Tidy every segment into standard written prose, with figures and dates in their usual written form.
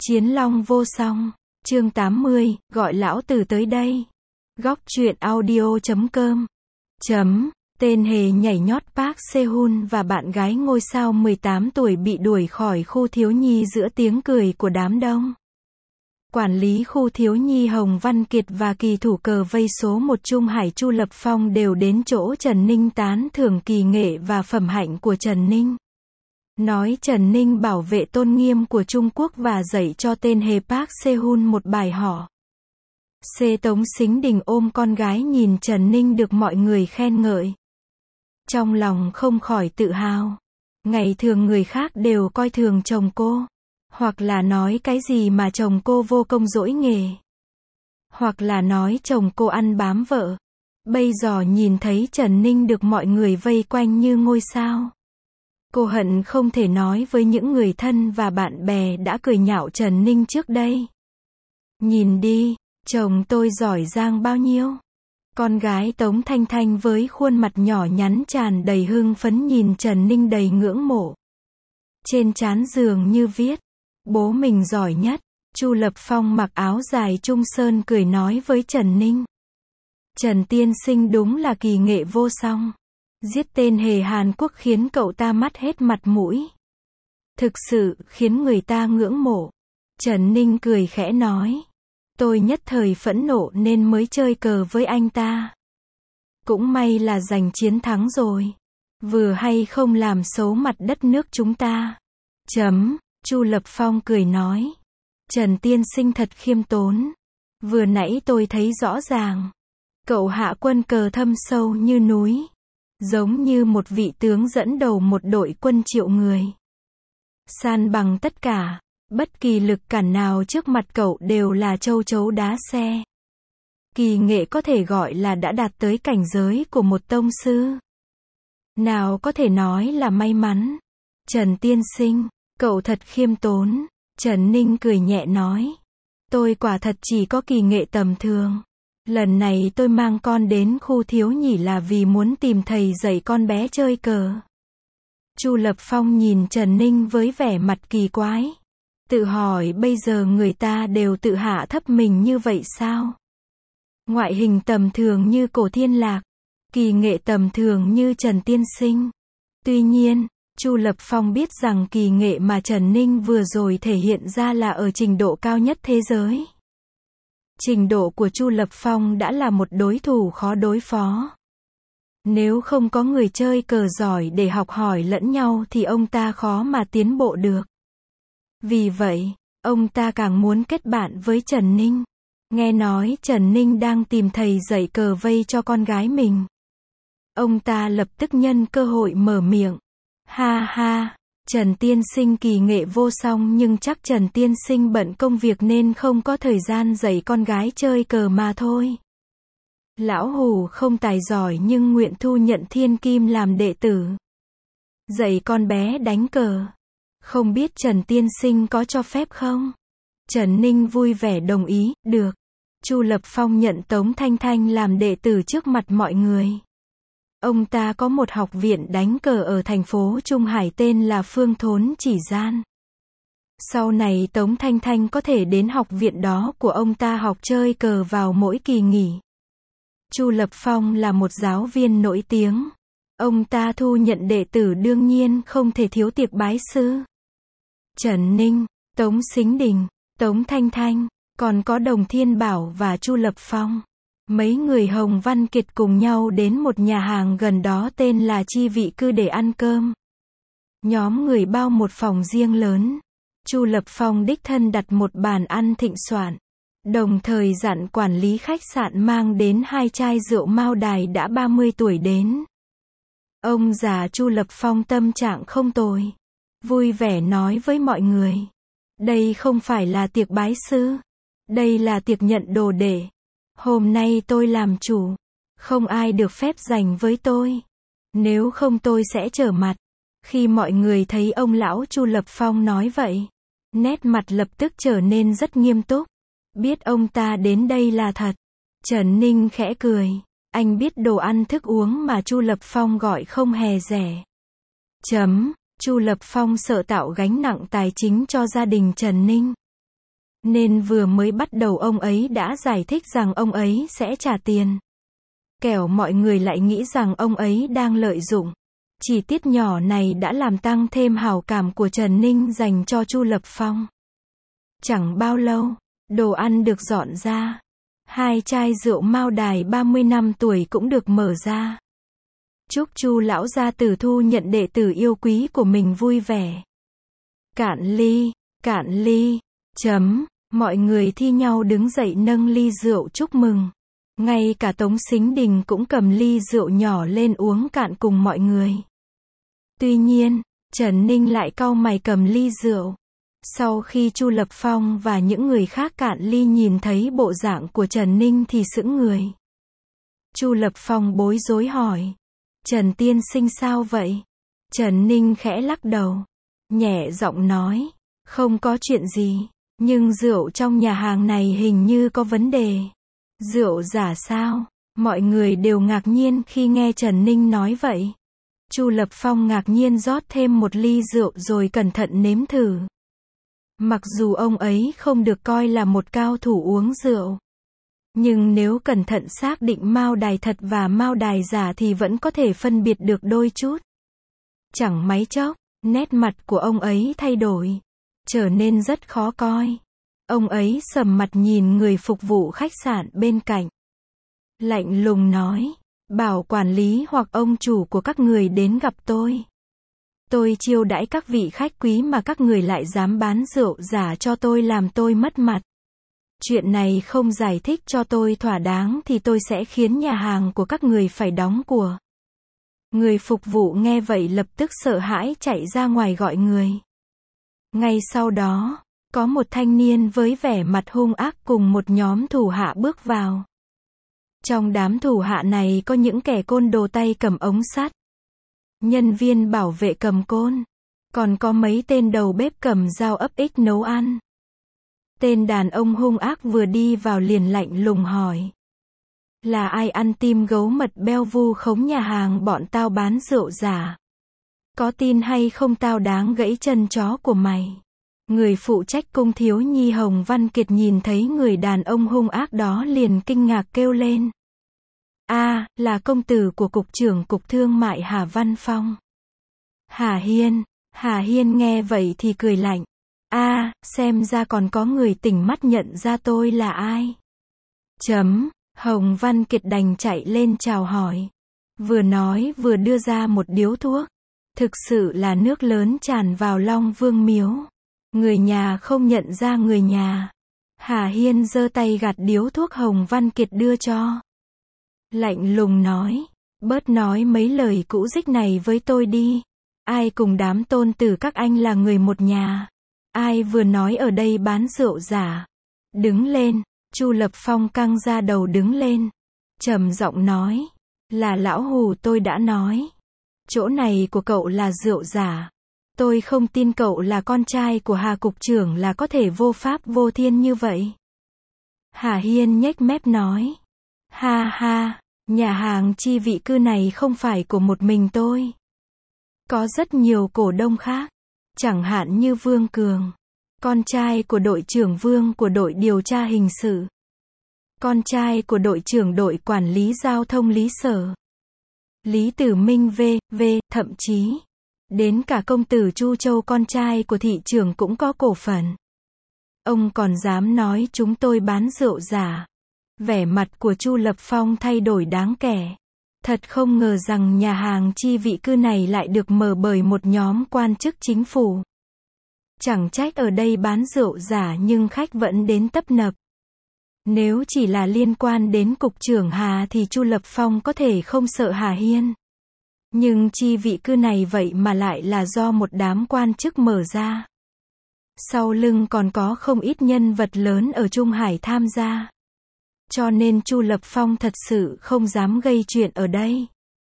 Chiến long vô song. Chương 80, gọi lão tử tới đây. Góc truyện audio.com. Tên hề nhảy nhót Park Sehun và bạn gái ngôi sao 18 tuổi bị đuổi khỏi khu thiếu nhi giữa tiếng cười của đám đông. Quản lý khu thiếu nhi Hồng Văn Kiệt và kỳ thủ cờ vây số 1 Trung Hải Chu Lập Phong đều đến chỗ Trần Ninh tán thưởng kỳ nghệ và phẩm hạnh của Trần Ninh. Nói Trần Ninh bảo vệ tôn nghiêm của Trung Quốc và dạy cho tên hề Park Sehun một bài học. Tống Sính Đình ôm con gái nhìn Trần Ninh được mọi người khen ngợi. Trong lòng không khỏi tự hào. Ngày thường người khác đều coi thường chồng cô. Hoặc là nói cái gì mà chồng cô vô công dỗi nghề. Hoặc là nói chồng cô ăn bám vợ. Bây giờ nhìn thấy Trần Ninh được mọi người vây quanh như ngôi sao. Cô hận không thể nói với những người thân và bạn bè đã cười nhạo Trần Ninh trước đây. Nhìn đi, chồng tôi giỏi giang bao nhiêu. Con gái Tống Thanh Thanh với khuôn mặt nhỏ nhắn tràn đầy hưng phấn nhìn Trần Ninh đầy ngưỡng mộ. Trên trán dường như viết, bố mình giỏi nhất. Chu Lập Phong mặc áo dài trung sơn cười nói với Trần Ninh. Trần tiên sinh đúng là kỳ nghệ vô song. Giết tên hề Hàn Quốc khiến cậu ta mất hết mặt mũi. Thực sự khiến người ta ngưỡng mộ. Trần Ninh cười khẽ nói. Tôi nhất thời phẫn nộ nên mới chơi cờ với anh ta. Cũng may là giành chiến thắng rồi. Vừa hay không làm xấu mặt đất nước chúng ta. Chu Lập Phong cười nói. Trần tiên sinh thật khiêm tốn. Vừa nãy tôi thấy rõ ràng. Cậu hạ quân cờ thâm sâu như núi. Giống như một vị tướng dẫn đầu một đội quân triệu người. San bằng tất cả. Bất kỳ lực cản nào trước mặt cậu đều là châu chấu đá xe. Kỳ nghệ có thể gọi là đã đạt tới cảnh giới của một tông sư. Nào có thể nói là may mắn. Trần tiên sinh, cậu thật khiêm tốn. Trần Ninh cười nhẹ nói. Tôi quả thật chỉ có kỳ nghệ tầm thường. Lần này tôi mang con đến khu thiếu nhi là vì muốn tìm thầy dạy con bé chơi cờ. Chu Lập Phong nhìn Trần Ninh với vẻ mặt kỳ quái. Tự hỏi bây giờ người ta đều tự hạ thấp mình như vậy sao? Ngoại hình tầm thường như Cổ Thiên Lạc. Kỳ nghệ tầm thường như Trần Tiên Sinh. Tuy nhiên, Chu Lập Phong biết rằng kỳ nghệ mà Trần Ninh vừa rồi thể hiện ra là ở trình độ cao nhất thế giới. Trình độ của Chu Lập Phong đã là một đối thủ khó đối phó. Nếu không có người chơi cờ giỏi để học hỏi lẫn nhau thì ông ta khó mà tiến bộ được. Vì vậy, ông ta càng muốn kết bạn với Trần Ninh. Nghe nói Trần Ninh đang tìm thầy dạy cờ vây cho con gái mình. Ông ta lập tức nhân cơ hội mở miệng. Ha ha, Trần tiên sinh kỳ nghệ vô song nhưng chắc Trần tiên sinh bận công việc nên không có thời gian dạy con gái chơi cờ mà thôi. Lão hủ không tài giỏi nhưng nguyện thu nhận thiên kim làm đệ tử. Dạy con bé đánh cờ. Không biết Trần tiên sinh có cho phép không? Trần Ninh vui vẻ đồng ý, được. Chu Lập Phong nhận Tống Thanh Thanh làm đệ tử trước mặt mọi người. Ông ta có một học viện đánh cờ ở thành phố Trung Hải tên là Phương Thốn Chỉ Gian. Sau này Tống Thanh Thanh có thể đến học viện đó của ông ta học chơi cờ vào mỗi kỳ nghỉ. Chu Lập Phong là một giáo viên nổi tiếng. Ông ta thu nhận đệ tử đương nhiên không thể thiếu tiệc bái sư. Trần Ninh, Tống Sính Đình, Tống Thanh Thanh, còn có Đồng Thiên Bảo và Chu Lập Phong. Mấy người Hồng Văn Kiệt cùng nhau đến một nhà hàng gần đó tên là Chi Vị Cư để ăn cơm. Nhóm người bao một phòng riêng lớn. Chu Lập Phong đích thân đặt một bàn ăn thịnh soạn. Đồng thời dặn quản lý khách sạn mang đến 2 chai rượu Mao Đài đã 30 tuổi đến. Ông già Chu Lập Phong tâm trạng không tồi. Vui vẻ nói với mọi người. Đây không phải là tiệc bái sư. Đây là tiệc nhận đồ đệ. Hôm nay tôi làm chủ. Không ai được phép giành với tôi. Nếu không tôi sẽ trở mặt. Khi mọi người thấy ông lão Chu Lập Phong nói vậy, nét mặt lập tức trở nên rất nghiêm túc. Biết ông ta đến đây là thật. Trần Ninh khẽ cười. Anh biết đồ ăn thức uống mà Chu Lập Phong gọi không hề rẻ. Chu Lập Phong sợ tạo gánh nặng tài chính cho gia đình Trần Ninh. Nên vừa mới bắt đầu ông ấy đã giải thích rằng ông ấy sẽ trả tiền. Kẻo mọi người lại nghĩ rằng ông ấy đang lợi dụng. Chi tiết nhỏ này đã làm tăng thêm hảo cảm của Trần Ninh dành cho Chu Lập Phong. Chẳng bao lâu, đồ ăn được dọn ra. 2 chai rượu Mao Đài 30 năm tuổi cũng được mở ra. Chúc Chu lão gia tử thu nhận đệ tử yêu quý của mình vui vẻ. Cạn ly, mọi người thi nhau đứng dậy nâng ly rượu chúc mừng. Ngay cả Tống Sính Đình cũng cầm ly rượu nhỏ lên uống cạn cùng mọi người. Tuy nhiên, Trần Ninh lại cau mày cầm ly rượu. Sau khi Chu Lập Phong và những người khác cạn ly nhìn thấy bộ dạng của Trần Ninh thì sững người. Chu Lập Phong bối rối hỏi. Trần tiên sinh sao vậy? Trần Ninh khẽ lắc đầu. Nhẹ giọng nói. Không có chuyện gì. Nhưng rượu trong nhà hàng này hình như có vấn đề. Rượu giả sao? Mọi người đều ngạc nhiên khi nghe Trần Ninh nói vậy. Chu Lập Phong ngạc nhiên rót thêm một ly rượu rồi cẩn thận nếm thử. Mặc dù ông ấy không được coi là một cao thủ uống rượu, nhưng nếu cẩn thận xác định Mao Đài thật và Mao Đài giả thì vẫn có thể phân biệt được đôi chút. Chẳng mấy chốc, nét mặt của ông ấy thay đổi, trở nên rất khó coi. Ông ấy sầm mặt nhìn người phục vụ khách sạn bên cạnh. Lạnh lùng nói, bảo quản lý hoặc ông chủ của các người đến gặp tôi. Tôi chiêu đãi các vị khách quý mà các người lại dám bán rượu giả cho tôi làm tôi mất mặt. Chuyện này không giải thích cho tôi thỏa đáng thì tôi sẽ khiến nhà hàng của các người phải đóng của. Người phục vụ nghe vậy lập tức sợ hãi chạy ra ngoài gọi người. Ngay sau đó, có một thanh niên với vẻ mặt hung ác cùng một nhóm thủ hạ bước vào. Trong đám thủ hạ này có những kẻ côn đồ tay cầm ống sắt, nhân viên bảo vệ cầm côn, còn có mấy tên đầu bếp cầm dao ấp ích nấu ăn. Tên đàn ông hung ác vừa đi vào liền lạnh lùng hỏi. Là ai ăn tim gấu mật beo vu khống nhà hàng bọn tao bán rượu giả? Có tin hay không tao đáng gãy chân chó của mày? Người phụ trách cung thiếu nhi Hồng Văn Kiệt nhìn thấy người đàn ông hung ác đó liền kinh ngạc kêu lên. Là công tử của Cục trưởng Cục Thương mại Hà Văn Phong. Hà Hiên nghe vậy thì cười lạnh. Xem ra còn có người tỉnh mắt nhận ra tôi là ai. Hồng Văn Kiệt đành chạy lên chào hỏi. Vừa nói vừa đưa ra một điếu thuốc. Thực sự là nước lớn tràn vào Long Vương miếu. Người nhà không nhận ra người nhà. Hà Hiên giơ tay gạt điếu thuốc Hồng Văn Kiệt đưa cho. Lạnh lùng nói. Bớt nói mấy lời cũ dích này với tôi đi. Ai cùng đám tôn tử các anh là người một nhà? Ai vừa nói ở đây bán rượu giả? Đứng lên. Chu Lập Phong căng ra đầu đứng lên. Trầm giọng nói. Là lão Hù tôi đã nói. Chỗ này của cậu là rượu giả. Tôi không tin cậu là con trai của Hà Cục trưởng là có thể vô pháp vô thiên như vậy. Hà Hiên nhếch mép nói. Ha, nhà hàng Chi Vị Cư này không phải của một mình tôi. Có rất nhiều cổ đông khác. Chẳng hạn như Vương Cường, con trai của đội trưởng Vương của đội điều tra hình sự. Con trai của đội trưởng đội quản lý giao thông Lý Sở. Lý Tử Minh v.v. Thậm chí, đến cả công tử Chu Châu con trai của thị trưởng cũng có cổ phần. Ông còn dám nói chúng tôi bán rượu giả. Vẻ mặt của Chu Lập Phong thay đổi đáng kể. Thật không ngờ rằng nhà hàng Chi Vị Cư này lại được mở bởi một nhóm quan chức chính phủ. Chẳng trách ở đây bán rượu giả nhưng khách vẫn đến tấp nập. Nếu chỉ là liên quan đến Cục trưởng Hà thì Chu Lập Phong có thể không sợ Hà Hiên. Nhưng Chi Vị Cư này vậy mà lại là do một đám quan chức mở ra. Sau lưng còn có không ít nhân vật lớn ở Trung Hải tham gia. Cho nên Chu Lập Phong thật sự không dám gây chuyện ở đây.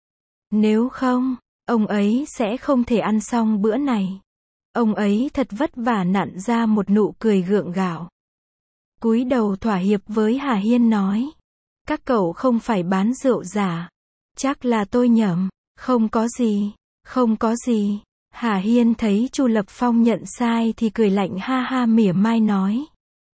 Nếu không, ông ấy sẽ không thể ăn xong bữa này. Ông ấy thật vất vả nặn ra một nụ cười gượng gạo. Cúi đầu thỏa hiệp với Hà Hiên nói. Các cậu không phải bán rượu giả. Chắc là tôi nhầm. Không có gì. Hà Hiên thấy Chu Lập Phong nhận sai thì cười lạnh ha ha mỉa mai nói.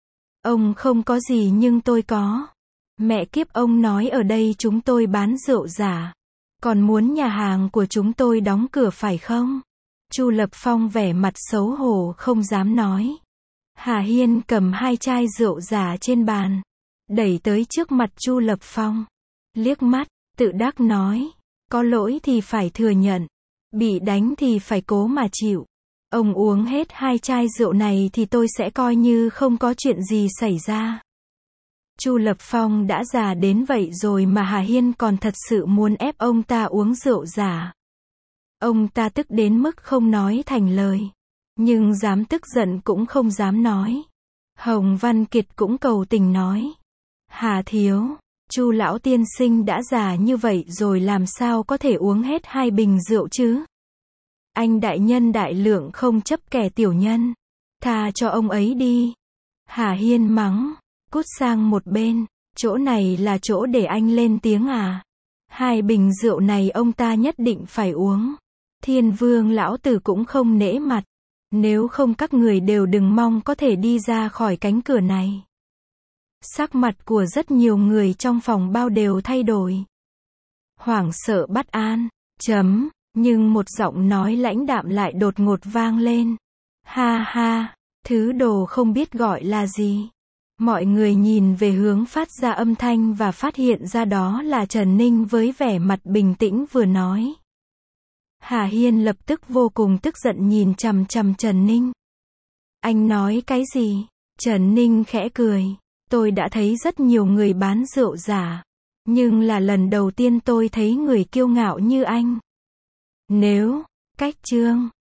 Ông không có gì nhưng tôi có. Mẹ kiếp, ông nói ở đây chúng tôi bán rượu giả. Còn muốn nhà hàng của chúng tôi đóng cửa phải không? Chu Lập Phong vẻ mặt xấu hổ không dám nói. Hà Hiên cầm 2 chai rượu giả trên bàn, đẩy tới trước mặt Chu Lập Phong. Liếc mắt, tự đắc nói, có lỗi thì phải thừa nhận, bị đánh thì phải cố mà chịu. Ông uống hết 2 chai rượu này thì tôi sẽ coi như không có chuyện gì xảy ra. Chu Lập Phong đã già đến vậy rồi mà Hà Hiên còn thật sự muốn ép ông ta uống rượu giả. Ông ta tức đến mức không nói thành lời. Nhưng dám tức giận cũng không dám nói. Hồng Văn Kiệt cũng cầu tình nói. Hà thiếu, Chu lão tiên sinh đã già như vậy rồi làm sao có thể uống hết 2 bình rượu chứ? Anh đại nhân đại lượng không chấp kẻ tiểu nhân. Tha cho ông ấy đi. Hà Hiên mắng. Cút sang một bên. Chỗ này là chỗ để anh lên tiếng à? 2 bình rượu này ông ta nhất định phải uống. Thiên Vương lão tử cũng không nể mặt. Nếu không các người đều đừng mong có thể đi ra khỏi cánh cửa này. Sắc mặt của rất nhiều người trong phòng bao đều thay đổi. Hoảng sợ bất an. Nhưng một giọng nói lãnh đạm lại đột ngột vang lên. Ha ha, thứ đồ không biết gọi là gì. Mọi người nhìn về hướng phát ra âm thanh và phát hiện ra đó là Trần Ninh với vẻ mặt bình tĩnh vừa nói. Hà Hiên lập tức vô cùng tức giận nhìn chằm chằm Trần Ninh. Anh nói cái gì? Trần Ninh khẽ cười. Tôi đã thấy rất nhiều người bán rượu giả. Nhưng là lần đầu tiên tôi thấy người kiêu ngạo như anh. Nếu, cách chương